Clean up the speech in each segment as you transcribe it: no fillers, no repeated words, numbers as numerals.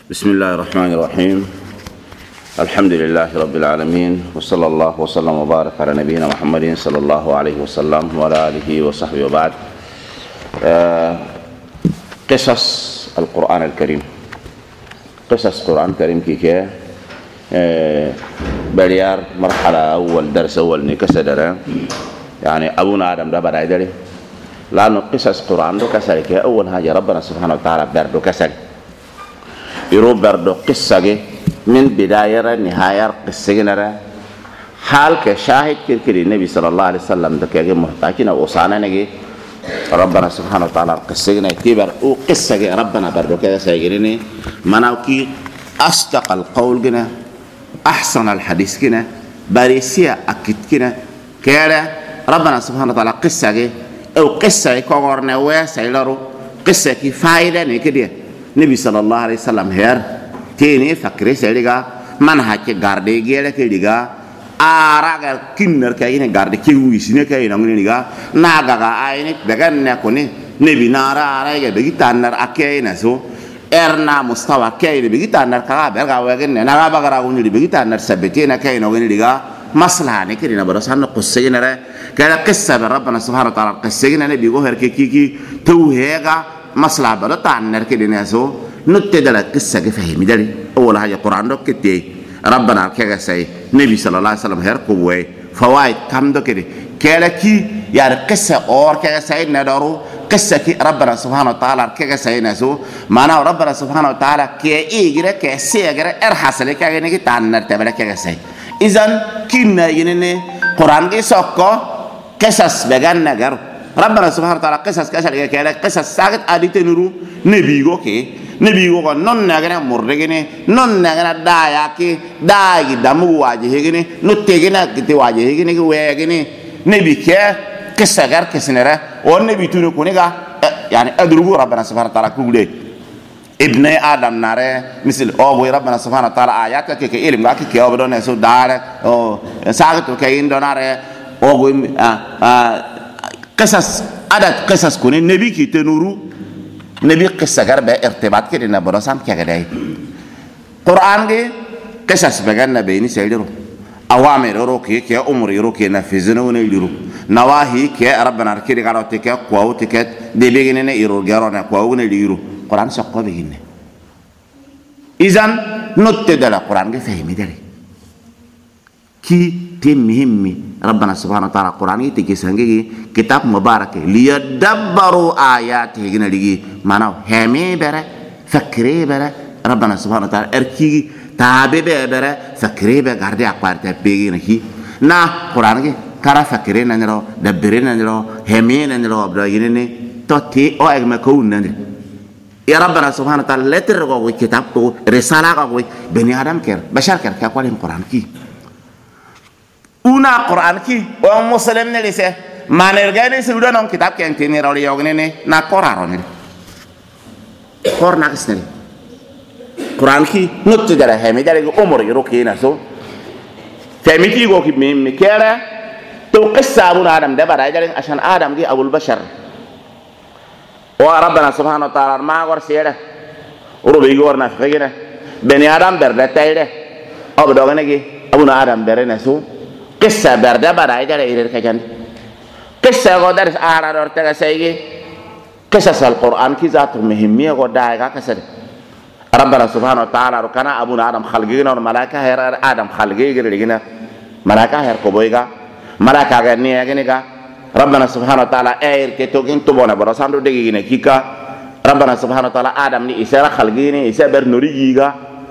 بسم الله الرحمن الرحيم. الحمد لله رب العالمين، وصلى الله وسلم وبارك على نبينا محمد صلى الله عليه وسلم وعلى آله وصحبه وبعد. قصص القرآن الكريم، قصص القرآن الكريم كي بريار مرحلة أول درس أول نكسر يعني أبونا آدم ده بدأ يدري، لأنه قصص القرآن ده كسر كي أول حاجة ربنا سبحانه وتعالى برضو كسر يروب برضو قصة من بداية نهاية قصة نرى حال كشاهد كذي النبي صلى الله عليه وسلم ده كي محتاجين وصانا نجي ربنا سبحانه وتعالى قصة كبر وقصة ربنا برضو كذا سيجريني مناوكي أصدق القول جنا أحسن الحديث جنا باريسيا أكيد جنا كذا ربنا سبحانه وتعالى قصة أو قصة كورنا وسيلرو قصة كي فايدة نكديه النبي صلى الله عليه وسلم هير تيني فكري سيليغا من هاكي غاردي جيلا كيليغا آراغا كينر كايني غاردي كي ويسيني كايني نغنيغا ناغاغا آيني بغان نكوني نبي نارا آراغا بغي تانر أكينا سو إرنا مستوى كايني بغي تانر كاغا بغا وغن ناغا بغرا ونيلي بغي تانر سبتينا كايني نغنيغا مصلحة نكري نبرسان قصة نرى كلا قصة بربنا سبحانه وتعالى قصة نبي غوهر كي توهيغا مصلحة برتا عن نركي لناسو نتدل قصة كفهم داري أول حاجة القرآن دو كتير ربنا كذا سي نبي صلى الله عليه وسلم هركوه فوائد كم دو كده كلا كي يعني قصة أور كذا سي ندارو قصة كي ربنا سبحانه وتعالى كذا سي ناسو معناه ربنا سبحانه وتعالى كي إيجرا كي سيجرا إرحاسل كذا نيجي تعن نرتبلا كذا سي إذن كنا ينني قرآن كي سوكو قصص بجان نجارو ربنا سبحانه وتعالى قصص كشر كذا قصص ساقط أديت نورو نبيغو كي نبيغو نون نعنا مرجعني نون نعنا دايا كي داي دمو واجهيني نتيجنا كتي واجهيني كويجني نبي كي قصة غير كسنرة ونبي تونو كونيكا يعني أدرو ربنا سبحانه وتعالى كولي ابن آدم ناره مثل أبو ربنا سبحانه وتعالى آيات كي إلهم كي كي أبدون يسوع دار ساقط كاين دوناره أبو قصص عدد قصص كوني نبي كي تنورو نبي قصة غير بارتباط كده نبرسام كي غداي قرآن كي قصص بغن نبيني سيدرو أوامر روكي كي أمر روكي نفذنا ونيدرو نواهي كي ربنا ركيد قالوا تكي قواو تكي دي بيجينا يرو جارونا قواو ونيدرو قرآن سقوا بيجينا إذن نتدل القرآن كي فهمي داري كي تمهمي ربنا سبحانه وتعالى القرآن يتكي سنجي كتاب مبارك ليدبروا آياته هنا لجي معناه همي برا فكري برا ربنا سبحانه وتعالى أركي تابع برا فكري برا قاردي أقوال تبيجي نكى نا القرآن كي كارا فكري نجلو دبري نجلو همي نجلو أبدا ينني تأتي أو أجمع كون نجلو يا ربنا سبحانه وتعالى لا ترجعوا كتاب تو رسالة قوي بني آدم كير بشر كير كأقوال القرآن كي una Quran ki o muslim ne lise manergane se udah nong kitab yang tini roli yogne ne na koraro ne korna kisne Quran ki nut jara hemi jara go umur yoki na so femi ki go ki mi kera to qissa abun adam da bara jara ashan adam gi abul bashar wa rabbana subhanahu wa ta'ala ma gor sira urubi gor na fegina bani adam berda tayde abdogane gi abun adam bere na so قصة بردا برا يجري إيرك كجان قصة غدار آرار أرتجا سيجي قصص القرآن كي ذات مهمية غدايا كسر ربنا سبحانه وتعالى ركنا أبونا آدم خلقينا والملائكة هير آدم خلقي جرينا ملائكة هير كوبويجا ملائكة غنية جنيجا ربنا سبحانه وتعالى إير كتوجين تبونا براسان رو دقيقة كيكا ربنا سبحانه وتعالى آدم ني إسرا خلقيني إسرا برنوريجا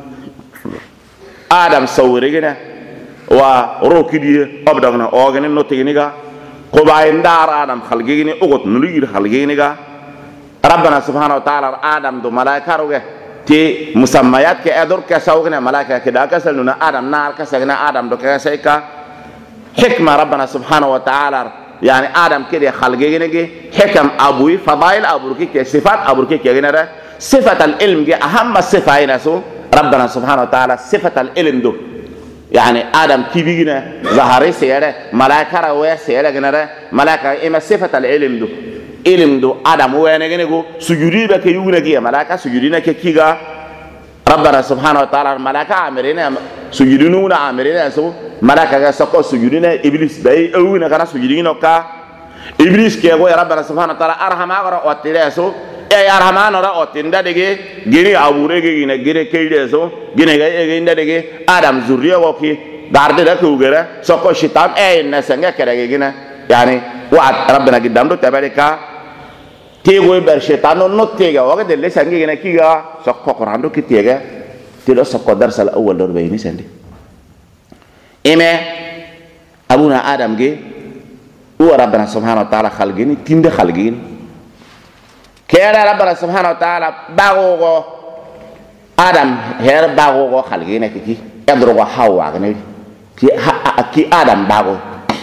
آدم سوريجنا وروكيدي أبدانا أوغني نوتينيغا قبائل دار آدم خلقيني أغط نلير خلقينيغا ربنا سبحانه وتعالى آدم دو ملائكة روغي تي مسميات كي أدور كساوغنا ملائكة كدا كسلنا آدم نار كسلنا آدم دو كسيكا حكمة ربنا سبحانه وتعالى يعني آدم كده خلقينيغي حكم أبوي فضائل أبوكي كي صفات أبوكي كي غنرا صفة العلم كي أهم صفة ينسو ربنا سبحانه وتعالى صفة العلم دو يعني آدم كبيرنا ظهري سيرة ملائكة رواه سيرة جنرا ملائكة إما صفة العلم دو علم دو آدم هو يعني جنگو سجودي بكيونا كي ملائكة سجودينا كيجا رب ربنا سبحانه وتعالى الملائكة عامرين سجدون عامرين سو ملائكة سكوا سجدون إبليس باي أونا كنا سجدين وكا إبليس كي يقول ربنا سبحانه وتعالى أرحم أقرأ واتيله سو يا أرحمان أقرأ واتيندا دقي جيني أبورة جيني جيني كيده سو جيني جيني دقي آدم زوريا وكي دارده ده كوجرة سكوا شيطان الناس عندك كده جينا يعني وعد ربنا قدام ده تباركا تيجوا برشيطان النطيجا وقت اللي سنجي جنا كيجا سكوا قرآن ده كتيجا تلو سكوا درس الأول دور بيني سندي إما أبونا آدم جي هو ربنا سبحانه وتعالى خلقيني تند خلقين كيرا ربنا سبحانه وتعالى باغو آدم هير باغو خلقيني كي يدرو حوا كني كي آدم باغو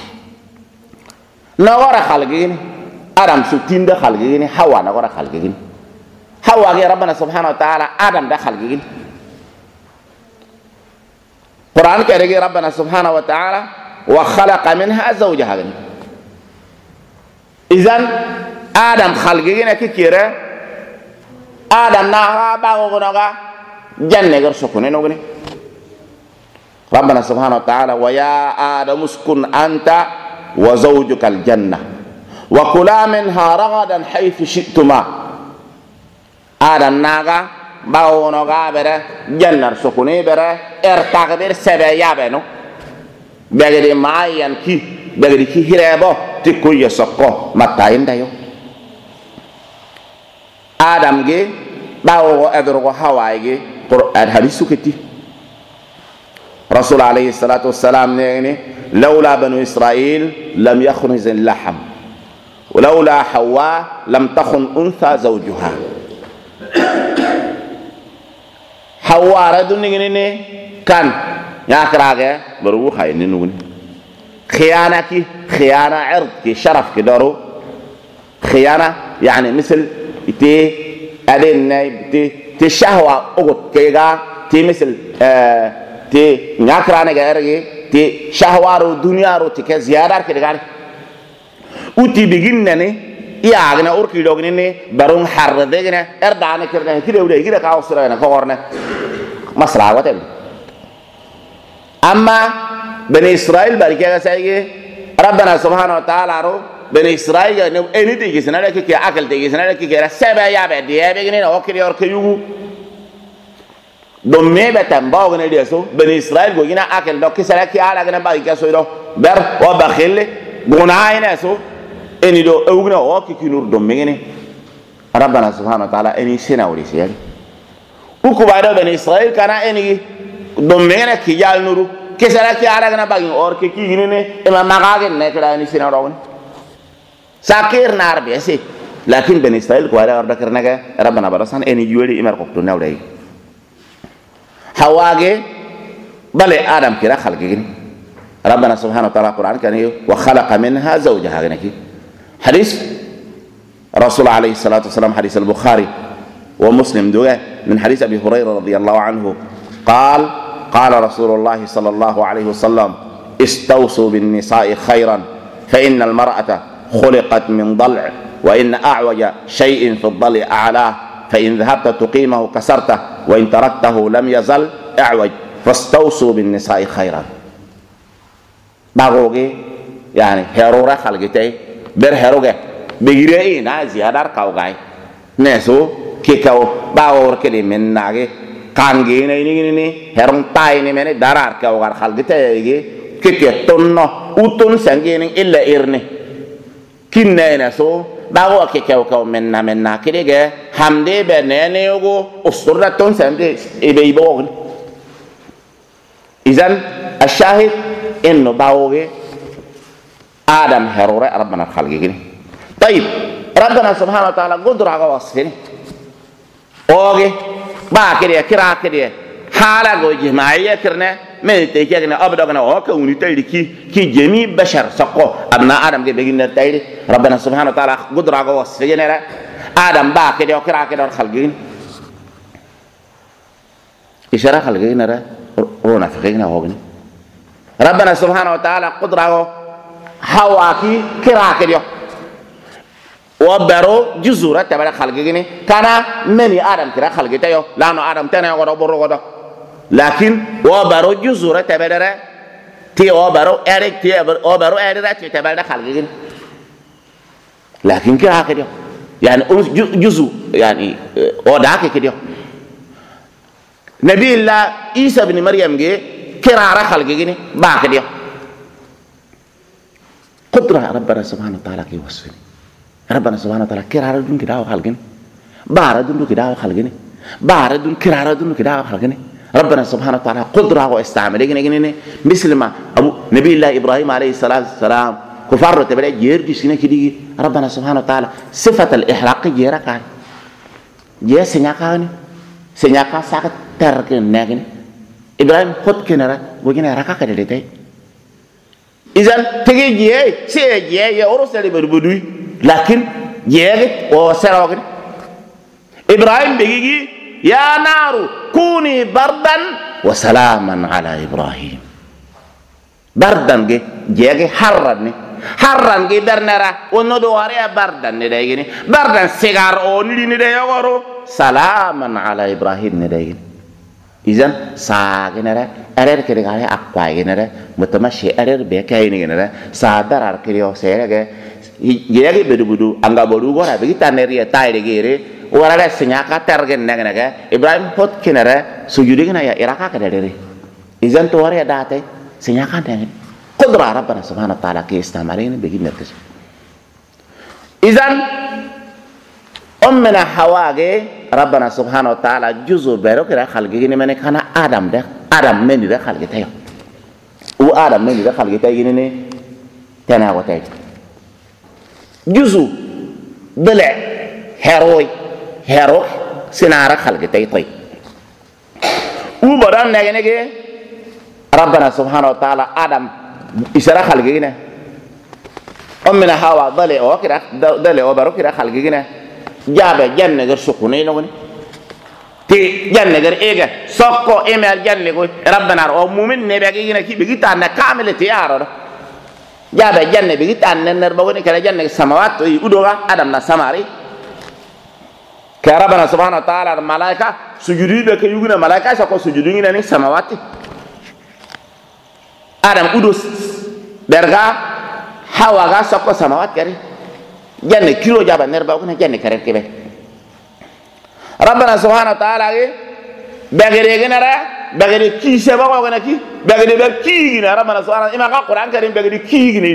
نغورا خلقيني آدم سو تند خلقيني حوا نغورا خلقيني حوا كي ربنا سبحانه وتعالى آدم ده خلقيني قرآن كريم ربنا سبحانه وتعالى وخلق منها زوجها غني إذن آدم خلقينا كيرا آدم نارا باغو نغا جنة غير سكونين وغني ربنا سبحانه وتعالى ويا آدم اسكن أنت وزوجك الجنة وكلا منها رغدا حيث شئتما آدم ناغا باغو نغا برا جنة سكوني برا ارتاغبر سبيا بنو بغدي معين كي بغدي كي هربو تكو يسقو متاين دايو آدم جي باو أدرغو هواي جي قرآن حديث كتي رسول عليه الصلاة والسلام يعني لولا بنو إسرائيل لم يخنز اللحم ولولا حواء لم تخن أنثى زوجها حواء ردون نيني كان ياكراغه برو خايني نوني خيانة كي خيانة عرض كي شرف كي دارو خيانة يعني مثل تي أدين تي شهوة أقط كيغا تي مثل تي ناكرانة غيري تي شهوة رو دنيا رو تي كزيادة كده وتي بيجينني يا أغنى أوركي دوغني برون حر دغنى أردانة كده كده وده كده كاوسرنا كورنا مسرح وتل أما بني إسرائيل بركة سايجي ربنا سبحانه وتعالى رو بني إسرائيل إنه إني تيجي سنة لك كي أكل تيجي سنة لك كي رسبة يا بدي يا بيجنين أو كري أو كيوغو دمي بتنبأ وغني ديسو بني إسرائيل بيجينا أكل لو كي سنة كي على غنى باركة سويرو بر وبخيل غناين أسو إني دو أوغنا أو كي نور دمي غني ربنا سبحانه وتعالى إني سنة وريسيال وكبار بني إسرائيل كان إني دمي غنى كي جال نورو كسرة كي على غنا باقي اور كي غني إما مغاغن نكرا إني سنة رون ساكير نار بيسي لكن بني إسرائيل كوارا أردا كرنا كه ربنا برسان إني يوري إمر كوكتونا وراي حواجه بل آدم كرا خلقين ربنا سبحانه وتعالى القرآن كان وخلق منها زوجها غنكي حديث رسول عليه الصلاة والسلام حديث البخاري ومسلم دوغا من حديث أبي هريرة رضي الله عنه قال قال رسول الله صلى الله عليه وسلم استوصوا بالنساء خيرا فإن المرأة خلقت من ضلع وإن أعوج شيء في الضلع أعلاه فإن ذهبت تقيمه كسرته وإن تركته لم يزل أعوج فاستوصوا بالنساء خيرا باغوغي يعني هيرورا خلقتي بر هيروغي بغيري نازي هدار كاوغاي نسو كيكاو باور كلي من ناغي كانغي ني هرون تاي ني مني دارار كاوغار خلقتي كيكي تونو اوتون سانغي الا ايرني كيننا سو باغو كيكاو كاو مننا كيدغه حمدي بنينيوغو اسرتون سامدي ايبيبوغ اذن الشاهد انه باوغي ادم هرورة ربنا خلقني طيب ربنا سبحانه وتعالى قدر على وصفني اوغي با كده كرا كده حالا جو جماعيه كرنا ملتي كده ابدغنا اوكا ونيتاي كي جميع بشر سقو ابنا ادم دي بيجي نتاي ربنا سبحانه وتعالى قدر على وصفني ادم با كده كرا كده خلقني اشاره خلقنا رونا فقينا اوغني ربنا سبحانه وتعالى قدره هواكي كراكديو وبرو جزورة تبارك خلقيني كان مني آدم كرا خلقيته يو لانو آدم تنا غدا برو غدا لكن وبرو جزورة تبارك تي وبرو أريك تي وبرو أريك تي تبارك خلقيني لكن كده كده يعني جزء يعني وداك كده نبي الله عيسى بن مريم جه كرارة خلقيني باك كده قدرة ربنا سبحانه وتعالى كي وصفني ربنا سبحانه وتعالى كرارة دون كده خلقني بارة دون كده خلقني بارة دون كرارة دون كده خلقني ربنا سبحانه وتعالى قدرة واستعمل جنيه مثل ما أبو نبي الله إبراهيم عليه الصلاة والسلام كفار تبرع جيرجي سنة كده ربنا سبحانه وتعالى صفة الإحراق جيرا كان جيا سنياكاني سنياكا ساكت تركن ناقني إبراهيم خد كنرا وجينا ركا كده لتاي إذن تجي جيا سي جيا يا أورس اللي بربودي لكن جيا وسراغني إبراهيم بيجي يا نار كوني بردا وسلاما على إبراهيم بردا جيا حرني harran gi bernera onno do wari bardan ne day gini bardan sigar on li ne day yoro salaman ala ibrahim ne day gini izan sa genera erer kiri gare akwa genera mutamashi erer be kay ni genera sa darar kiri o sere ge yegi bedu anga bodu gora be taneri tay de gere wara la sinya ka tergen ne ge ibrahim hot kinere sujudi gina ya iraka ka dere izan to wari date sinya ka ne قدرة ربنا سبحانه وتعالى كي استعمالين بيجي مركز إذن أمنا حواء ربنا سبحانه وتعالى جزء بيرو كده خلقه من كان آدم ده آدم من ده خلقه تيو وآدم من ده خلقه تيو جنني تناغو تيو جزء ضلع هيروي سنارة خلقه تيو طيب وبران نجي ربنا سبحانه وتعالى آدم إسرا خلقينا أمنا هوا ضلع وكرا ضلع وبرو كرا خلقينا جاب جنة غير سكونين لغني تي جنة غير إيجا سكو إيمال جنة غير ربنا رو مؤمن نبيجينا كي بيجي تانا كامل تيارو جاب جنة بيجي تانا نربوغني كرا جنة سماوات يودوغا آدم نسماري كربنا سبحانه وتعالى الملائكة سجودي بك يوغنا ملائكة سكو سجودي ني سماوات آدم udus berga hawa ga sokko samawat kari janne kilo jaba nerba ko janne kare kebe rabbana subhanahu wa ta'ala ge bagere genara bagere ki se ba ko ki bagere be ki gina rabbana subhanahu ima ka qur'an karim bagere ki gina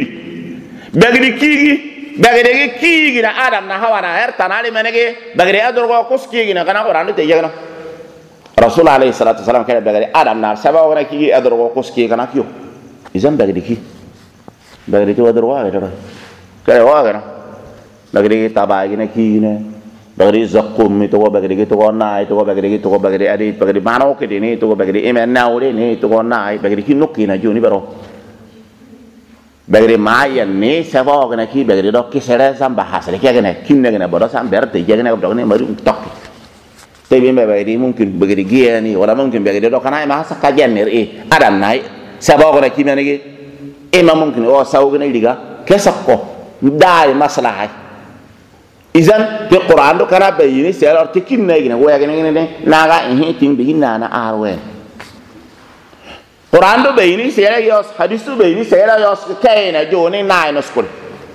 bagere ki gina adam na hawa na her tanali menege bagere ador ko kuski gina kana qur'an te yegna rasul alayhi salatu wasalam kare bagere adam na saba ko ki ador ko kuski kana kiyo izan bagdi ki bagdi to adro wa gara kare wa gara bagdi taba gina ki ne bagdi zakkum mi to bagdi to na to bagdi to bagdi adi bagdi mano ke ni to bagdi emen na ore ni to na bagdi ki nokki na joni baro bagdi maya ni sabo gana ki bagdi do ki sere sam bahas le ki gana kin ne gana baro sam berte je gana do ne mari tok te bi me bagdi mungkin bagdi giani wala mungkin bagdi do kana ma sa ka jenner adam nai سباق ركيم يعني إما ممكن أو ساوغنا يلقى كسقه داي مصلحة إذن في القرآن ده كان بيجي سير أرتكين نيجي نقول يا جنيه ناقة إيه تيم بيجي نانا أروين القرآن ده بيجي سير ياس حديث ده بيجي سير ياس كأنه جوني ناي نسكول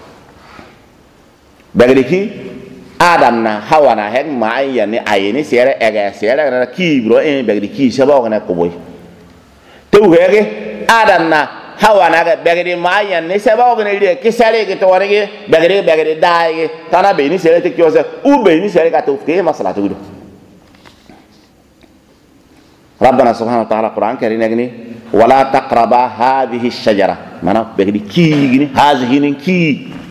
بقولي كي آدمنا هوانا هيك ما يعني أيني سير أجا سير أنا كيبرو إيه بقولي كي سباقنا كوبوي تو هيك آدمنا هوانا بغير ما يعني سباقنا اللي كسره كتوانه بغير داي كنا بيني سيره تكيوسه او بيني سيره كتوفكي مسألة تقوله ربنا سبحانه وتعالى القرآن كريم يقول ولا تقربا هذه الشجرة معناه بغير كي هذه كي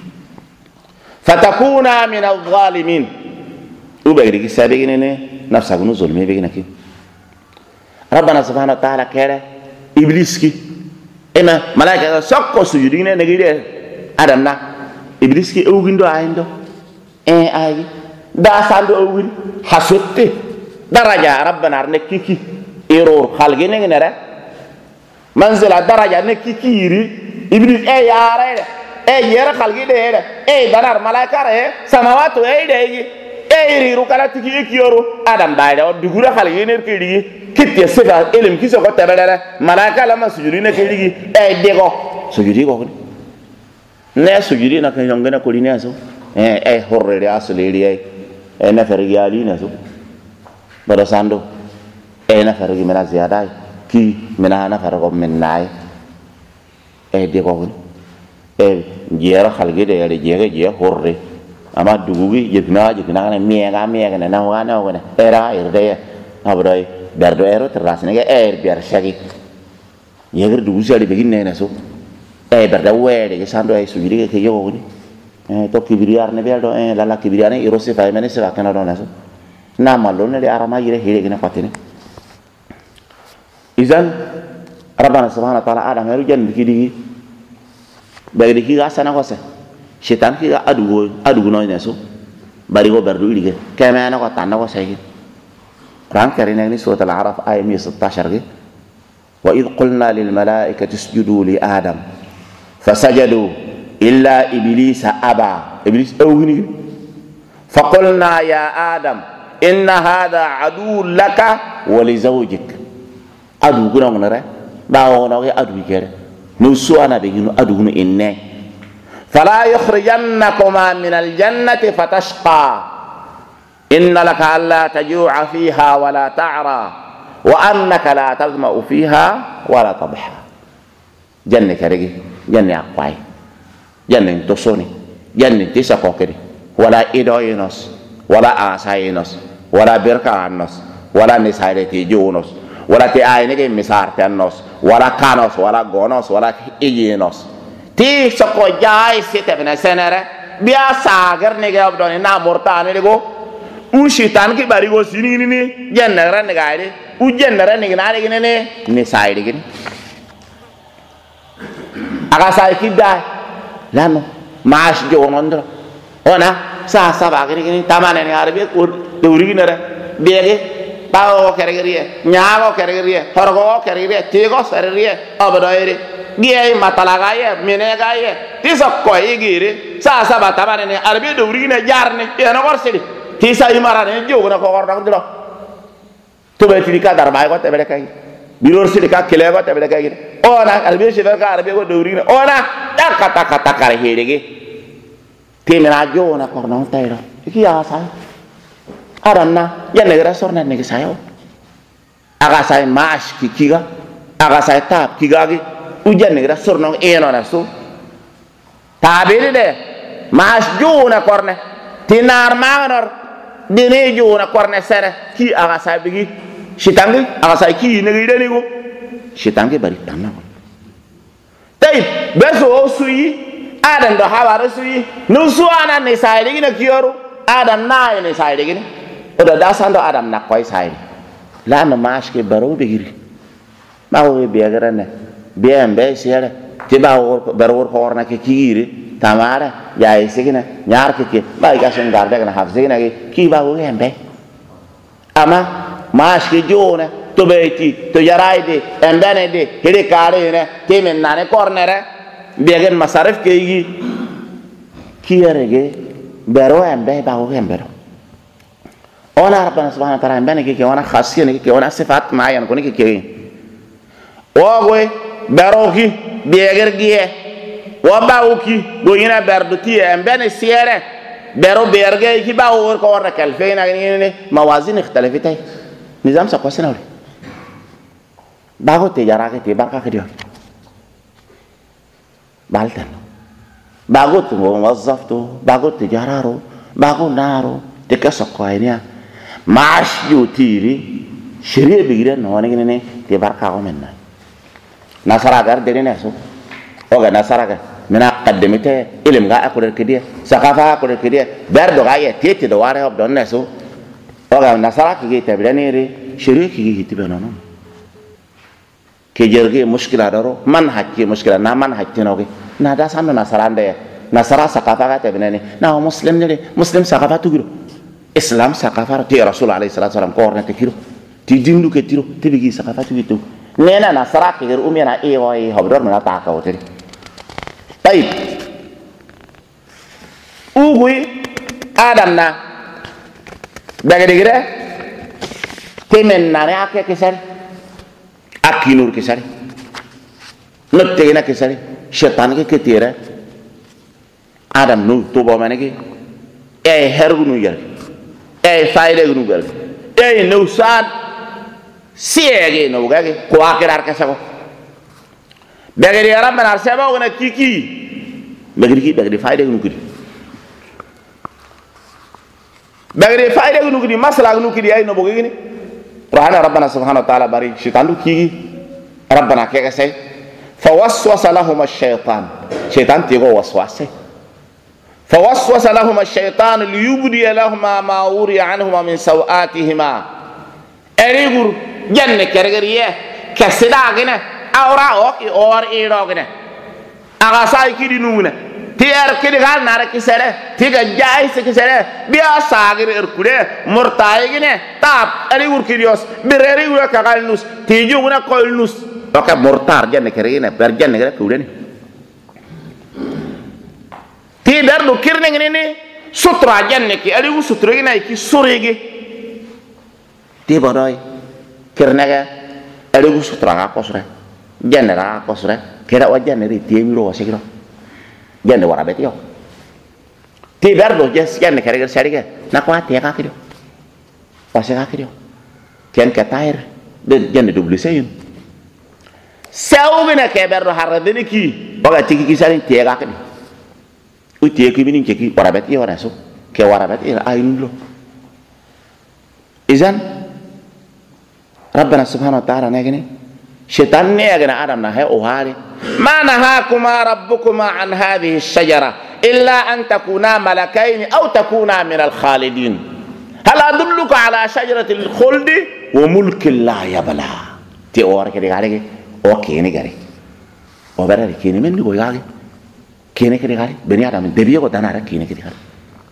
فتكونا من الظالمين او بغير كسابقين نفسه كنو ظلمي بغير كي ربنا سبحانه وتعالى كره إبليس كي إما ملائكة سقوا سجودين نجيله آدمنا إبليس كي أوجين دو عين دو أي دا ساندو أوجين حسوتة درجة ربنا نككي إيرور خالقين نجنرة منزل درجة نككي يري إبليس يا رأي yera khalgi de danar malaika re samawatu de riru kala tiki kiyoru adam bayda o dugura khalgi ne kiri kitte sefa elim kiso ko tabara malaika la masujudi ne kiri dego sujudi ko ne sujudi na kan yongena ko lina so horre asuli na fergi ali na so bada sando na fergi mena ziyada ki mena na fargo menai dego jera khalgi de yare jege horre ama dugugi jekna ne miega na wana era irde abroy berdo ero terasne ge biar shagi yeger dugu sali begin ne so berda wede ge sando sujudi ke yogo ni to kibriar ne beldo la kibriar ne irose fa mene se vakana do naso na malo ne arama yire hire gina patine izan rabbana subhanahu wa ta'ala adam heru jan bikidi bagdi ki asana ko se setan ki adugo no naso bari go berdu ilige kema na ko tanna ko se Quran karina ni surat al-Araf ayat 116 ge wa id qulna lil malaikati isjudu li adam fasajadu illa iblisa aba iblis awni faqulna ya adam inna hadha adu laka wa li zawjik adu guna ngare bawo na ge adu kere no suana be gino adu gunu inne fala yukhrijannakuma min al-jannati fatashqa inna laka alla tajua fiha wa la ta'ra wa annaka la tazma'u fiha wa la tadha janne karegi janne akwai janne tosoni janne tisa kokeri wala idoinos wala asainos wala birkanos wala nisaireti junos wala ti aynege misartanos wala kanos wala gonos wala iginos ti soko jai sete bena senere biya sagar nege abdoni na mortane lego shitan ki bari go sini ni jannara ne gaide jannara ne na ne ni saide gini aga sai kidda lano mas jo ngondro ona sa ba gini tamane ne arbe ko dewri gina re bege bawo keregriye nyaago keregriye horgo keregriye tego serriye abdoire giye matalaga ye menega ye tiso ko yigire sa ba tamane ne arbe dewri gina jarne e no gorsidi tisa imara ne jo na ko gordo ndro to be tilika darba ko tebele kay biror silika kele ko tebele kay ona arbe shiver ka arbe ko dewri ne ona kata kare hedege temena jo na korno tayro iki ya sa aranna ya negara sorna ne sayo aga sai mas kikiga aga sai tap kigagi ujan negara sorno eno na so tabele de mas jo na korne tinar manor dene jo na korne sere ki aga sai bigi shitangi aga sai ki ne gide nigo shitangi bari tanna tay beso suyi adan do hawara suyi no suana ne sai de na kiyoru adan na ne sai de gine oda dasando adam na koy sai la na maske baro bigiri bawo be garane be sere ti bawo baro ko orna ke kiri tamara ya isigina nyar ke ba ga sun garda kana hafzina ki bawo gembe ama maske jona to beti to yaraide endane de hede kare ne temen nane cornere begen masarif ke yi kiyarege baro embe bawo gembe ona rabbana subhanahu wa ta'ala embane ke ona khasiyya ne ke ona sifat maayan ko ne ke ogoy baroki beger giye wa bawki go yina berduti embane siere bero berge ki bawo ko wona kalfeena ne mawazin ikhtalafitay nizam sa kwasina wala bago te jarake te barka ke dio baltan bago to wazzafto bago te jararo bago naro te kasako aynia maash yutiri shiriye bigire no wani ne te barka ko menna nasara gar de ne so oga nasara ga mena qaddamite ilim ga akure kediya sakafa akure kediya berdo ga ye tete do ware hob don ne so oga nasara ki te bilani re shiriye ki hitibe no ke jerge mushkila daro manhaj ki mushkila na manhaj tinoge na da sando nasara ande nasara sakafa ga te bilani na muslim ne muslim sakafa tugiro islam sakafar ti rasul alayhi salatu wasalam ko orna te kiro ti dindu ke tiro te bigi sakafatu gitu nena nasara ke ger umena e wa e hobdor na ta ka wote tayib uwi adam na bagade gire temen na ne ake kesari akinur kesari notte na kesari syaitan ke ketira adam nu to bo manegi hergu nu yar faide nu gal no sad siege no gage ko akirar kesako bagade rabbana sabo na kiki bagade faide nu kidi bagade faide nu kidi masala nu kidi ay no bo gini rahana rabbana subhanahu wa ta'ala bari syaitan kiki rabbana ke kesai فوسوس لهما الشيطان شيطان تيغو وسواسه فوسوس لهما الشيطان ليبدي لهما ما وري عنهما من سوآتهما اريغور جنة كرغريه كسداغنا اورا اوكي اور ايروغنا اغاساي كيدي نونا تيار كيدي غال نار كيسره تيغا جاي سكيسره بيا ساغر اركوده مرتايغنا تاب اريغور كيديوس بيريغور كغالنوس تيجونا كولنوس oke mortar janne kerene per janne kere kudeni ti dar do kirne ngene sutra janne ki ali u sutra ina ki sorege ti bodoy kirne ga ali u sutra ga kosre janne ga kosre kera wa janne ri ti mi ro wasigro janne wara beti yo ti dar do jes janne kere sarige na ko ati ka kido wasiga kido ken ka tair de janne dubli sayin sawbina keberro harradini ki baga tiki kisani tiega kadi u tieki binin keki warabet i waraso ke warabet ila aynulo izan rabbana subhanahu wa ta'ala negini syaitan ne agana adam na hay o hali ma nahakuma rabbukuma an hadhihi ash-shajara illa an takuna malakaini aw takuna min al-khalidin hal adulluka ala shajarati al-khuldi wa mulkin la yabla ti or ke digare o kene gari o berari kene men go yage kene ke gari beni adam debi ko danara kene ke gari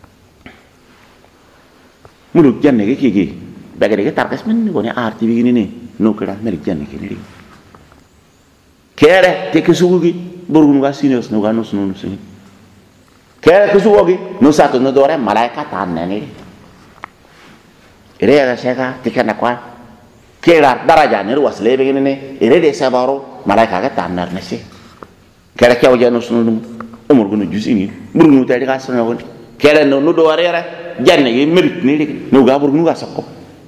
muluk janne ke kiki bagare ke tarkas men go ne arti bigini ni no kera merik janne kene ri kere te ke sugugi burgun ga sinos no ga no sunu sini kere ke sugugi no sato no dore malaika tanne ni ire ga seka tikana kwa kera daraja ne ruas lebe gini ne ire de sabaro malaika ga tanar ne se kera kyaw janu sunu umur gunu jusini burunu tadi ka sunu won kera no do warera janne ge merit ni no ga burunu ga sakko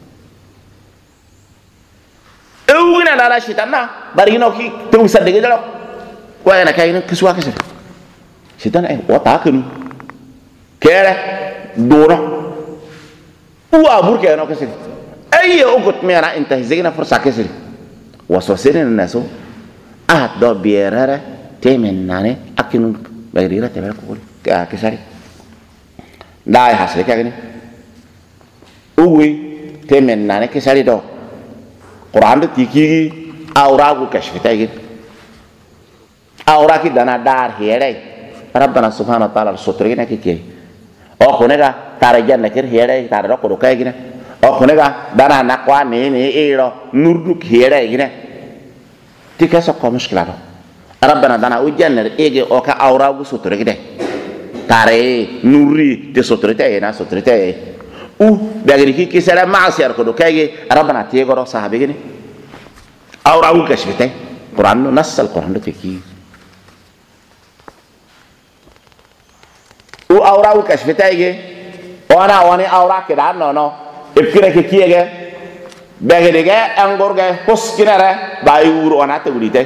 ewuna la shitana bari no ki tu sadde ge dalo ko yana kay ne kiswa kese shitana wata kanu kera dora uwa burke no kese أي أوقات ميرا أنت هزينا فرصة كسر وصوصين الناس دو بيرارة تيمن ناني أكينون بغيرة تبارك كقول كسري داي حسلك يعني أوي تيمن ناني كسري دو قرآن تيجي أوراقو كشفتاي أوراقي دانا دار هيري ربنا سبحانه وتعالى سطرينا كي أو خنيكا تارجان نكير هيري تارجو كروكاي كنا o kunega dana nakwa ne ero nurduk here gine tika so ko mushkila do rabbana dana ujanner ege o ka awra gu sutore gide tare nurri te sotrete na sotrete u bagri ki kisara ma'asiyar ko do kage rabbana te goro sahabe gine awra gu kashfite qur'an nass al-qur'an do tiki u awra gu kashfite ge ona wani awra ke dan no epkira ke kiege bagade ga angorga hoskinara bayu ona te ulite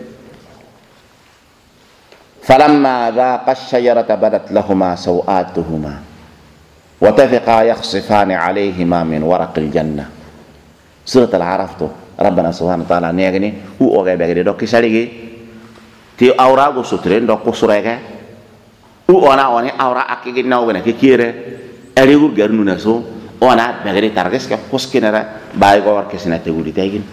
falamma dhaqa ash-shajarata badat lahumā sawātuhumā wa tafiqā yakhsifāni 'alayhimā min waraqil jannah surat al-a'raf to rabbana subhanahu wa ta'ala negani hu oga bagade do kisarigi ti awra go sutre ndo ko surega u ona oni awra akigi nawgana ke kiere ari gur garnu na so ona bagari targes ka hoskinara bay go war kesina te wuli taygin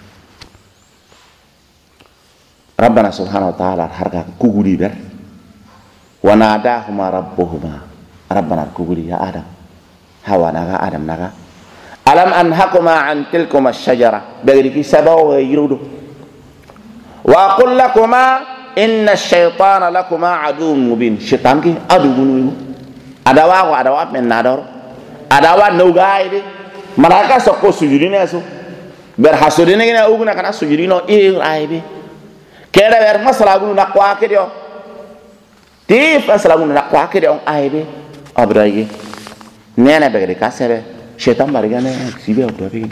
rabbana subhanahu wa ta'ala harga kuguri ber wa nadahuma rabbuhuma rabbana kuguri ya adam hawa naga adam naga alam anhakuma an tilkuma ash-shajara bagari ki sabaw yirudu wa qul lakuma inna ash-shaytana lakuma aduwwun mubin shaytan ki aduwwun adawa men nador adawa no gaide malaka sokko sujudine so ber hasudine gina uguna kana sujudino aibe kera ber masalagu na kwa kedio ti masalagu na kwa kedio on aibe abraye nena begre kasere shetan barigane sibe odobi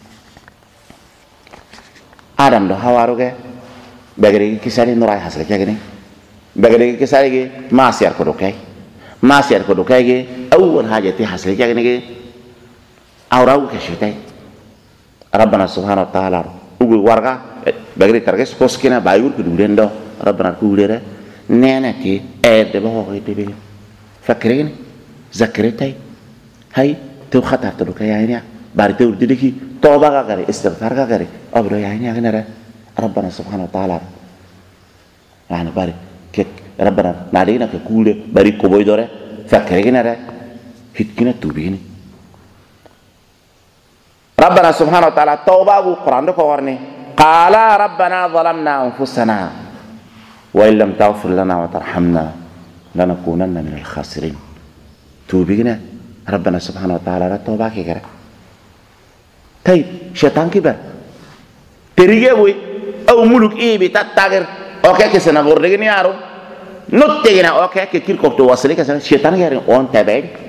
adam do hawaruge begre kisari norai hasle kagene begre kisari ge masyar ko dokai masyar ko dokai ge awwal hajati hasle kagene ge awragu ke shetai rabbana subhanahu wa ta'ala ugu warga bagri targes koskina bayur ku durendo rabbana ku dure nena ti de ba ko te be fakrin zakretai hay to khata to ka yaina bari te urdi ki toba ga gare istighfar ga gare abro yaina ganara rabbana subhanahu wa ta'ala yani bari ke rabbana nadina ke kule bari ko boy dore fakrin ganara hitkina tubini ربنا سبحانه وتعالى توبة القرآن دكورني قال ربنا ظلمنا أنفسنا وإن لم تغفر لنا وترحمنا لنكونن من الخاسرين توبينا ربنا سبحانه وتعالى لا توبة كذا طيب شيطان كبر تريجي بوي أو ملوك إيه بتتاجر أوكي كسنا غردين يارو نتجينا أوكي كير كوبتو وصلي كسنا شيطان كيرين أون تبعي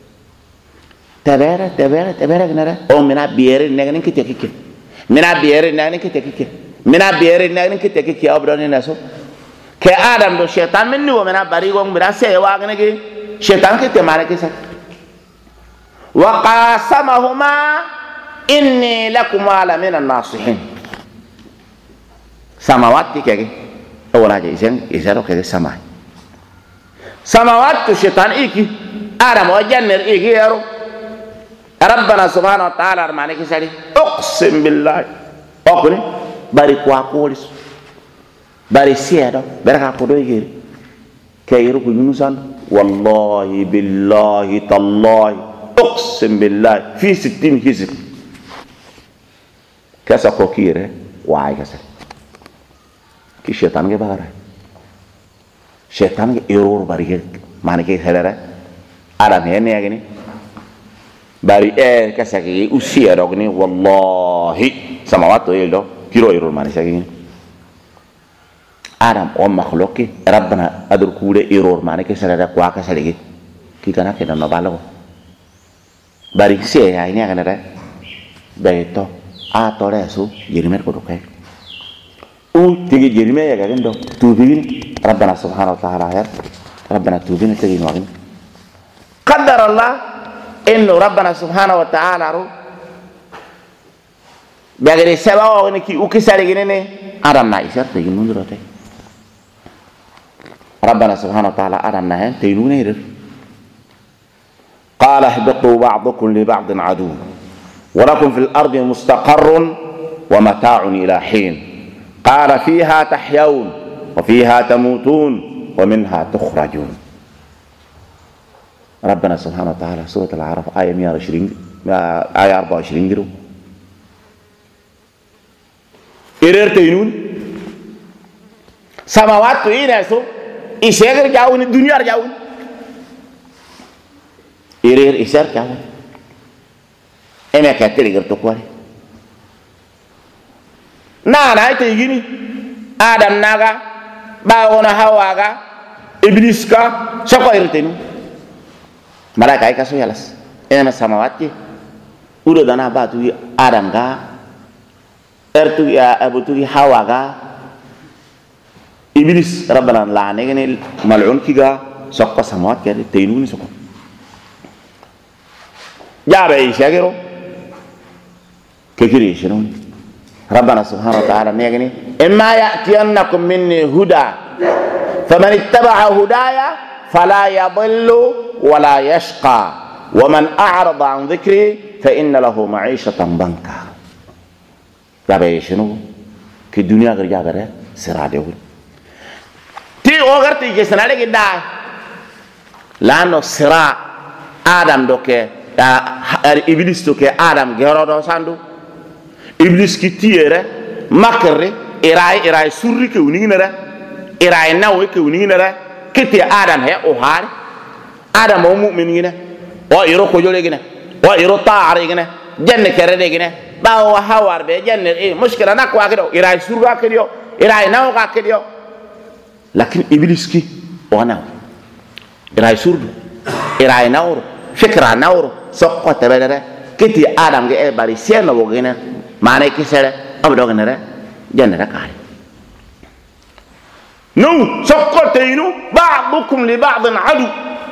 تبارة كنارا أو منا بيرة نعلن كتير منا بيرة نعلن كتير منا بيرة نعلن كتير أبراني ناسو كأدم دو شيطان منو منا باريغون منا سيواغنا كي شيطان كتير مارا كيسا وقاسمهما إني لكما لمن الناصحين سماوات كي أولا جيسان كي سماي سماوات شيطان إيكي آدم وجنر إيكي يارو ربنا سبحانه وتعالى رمانك سالي اقسم بالله اقني باري كواكوليس باري سيادة بركة كودو يجري كيرو كيونسان والله بالله تالله اقسم بالله في 60 حزب كاسا كوكيره واي كاسا كي شيطان کے بغیر شيطان کے ایرور باري معنی کے خلرا آدم ہے نہیں اگنی bari kasaki usia dogni wallahi samawati yelo kiro yiro mani sagi adam o makhluki rabbana adur kude error mani ke sala kwa ka saligi ki kana ke no balo bari se ya ini kana da beto a tore su jirimer ko dokai u tigi jirime ya gando tubin rabbana subhanahu wa ta'ala ya rabbana tubin tigi no qaddar allah إنه ربنا سبحانه وتعالى بغير سبب ونكي وكسر جنينه أرمنا إيشار تجنون دروته ربنا سبحانه وتعالى أرمنا هن تجنون يرر قال اهبطوا بعضكم لبعض عدو ولكم في الأرض مستقر ومتاع إلى حين قال فيها تحيون وفيها تموتون ومنها تخرجون ربنا سبحانه وتعالى سورة العرف آية 120 آية 24 جرو إيرر تينون سماوات توين أسو إيشير جاون الدنيا جاون إيرر إيشير جاون إما كاتري غير تقولي نانا تيجيني آدم ناغا باونا هواغا إبليس كا شكو إيرر تينون malaika ka so yalas ena samawati udo dana batu adam ga ertu ya abutu hawa ga iblis rabbana la ne mal'un kiga sokko samawat ke teinuni sokko jabe shagiro kekiri shirun rabbana subhanahu wa ta'ala ne gani imma ya'tiyannakum minni huda faman ittaba'a hudaya فلا يضل ولا يشقى ومن أعرض عن ذكري فإن له معيشة ضنكا جابه شنو كي الدنيا غير جابه سراده تي اوغرتي جسنا لك دا لانو سرا آدم دوكي إبليس دوكي آدم غيرو دو ساندو إبليس كي تيره مكري إراي سوري كوني نرى إراي ناوي كوني نرى كتي آدم هي أوهار adam o mu'min gine o iro ko jole gine o iro ta'ari gine janne kere de gine ba o hawar be janne mushkila nak wa kido ira surga kido ira naw ga kido lakin iblis ki ona ira surdu ira nawro fikra nawro sokko tabedere kiti adam ge e bari seno bo gine mane kisere abdo gine janne rakari نو سقطينو بعضكم لبعض عدو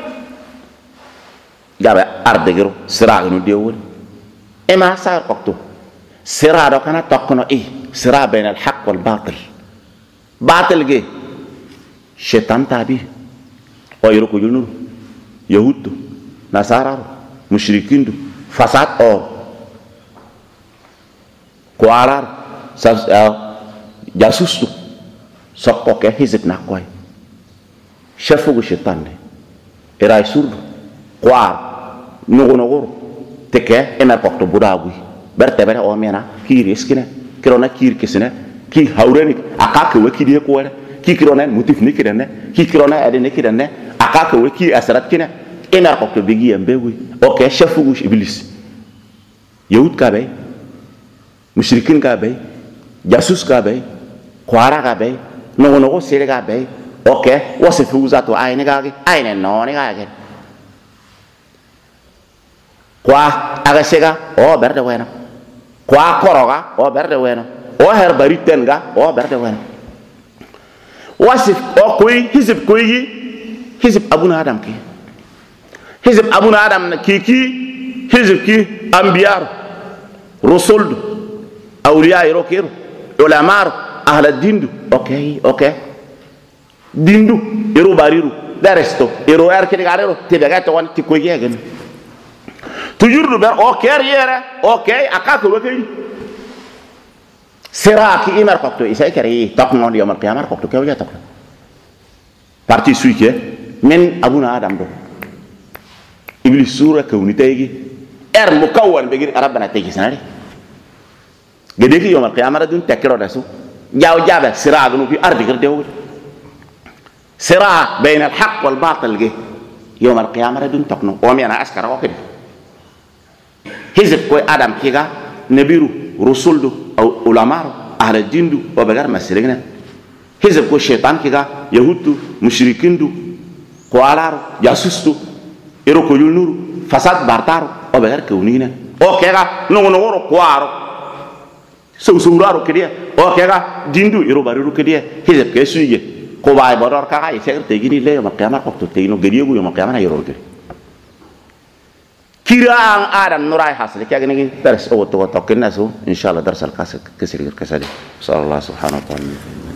جاب أرض غيره سراغ نو ديول إما صار وقته سراغ كنا تقنو سراغ بين الحق والباطل باطل جي شيطان تابي ويركو جنور يهود نصارى مشركين فساد كوارار جاسوس sokko ke hizib na koy chefu gu shaitan ne era surdu kwar nugo teke ena pokto budagu berte bere o mena kiri skine kirona kir kisine ki hawreni akake we kidi ko wala ki kirona motif ni kidene ki kirona ade ne kidene akake we ki asrat kine ena pokto bigi ambewi okay chefu gu iblis yahud ka bay mushrikin ka bay jasus ka bay kwara ka bay no sirga bay okay wasifu usato aine gagi aine no ne gagi kwa agasega o berde wena kwa koroga o berde wena o her baritenga o berde wena wasif o koy hizib koy hizib abuna adam ki hizib abuna adam na ki hizib ki anbiyar rusul awliya irokir ulamar ahla dindu okay dindu ero bariru daresto ero arke garero tebega to won ti ko yegen toujours ber okay yere okay akako wakay siraki imar kokto isay kari tok non yom al qiyamah kokto kewja tok parti suike men abuna adam do iblis sura kawni taygi mukawwan begir rabbana taygi sanari gedeki yom al qiyamah dun takiro dasu جاو جابه صراع في أرض غير دول صراع بين الحق والباطل جه يوم القيامة دون تقنو ومي أنا أسكر وكده حزب كوي آدم كيغا نبيرو رسول دو أو علماء أهل الدين دو وبغير مسيرنا حزب كوي شيطان كيغا يهود دو مشركين دو كوالار جاسوس دو إيرو كيول نور فساد بارتارو وبغير كونينا أو كيغا نغنغورو كوارو سورارو كده o kega dindu iro bariru kediye hizeb ke suye ko bay bodor ka ay ser te gini le ma qiyamah ko to teyno gediye gu ma qiyamah yoro gedi kiraan adam nuray hasle ke gani dars o to kenna so inshallah darsal kasir kasali sallallahu subhanahu wa ta'ala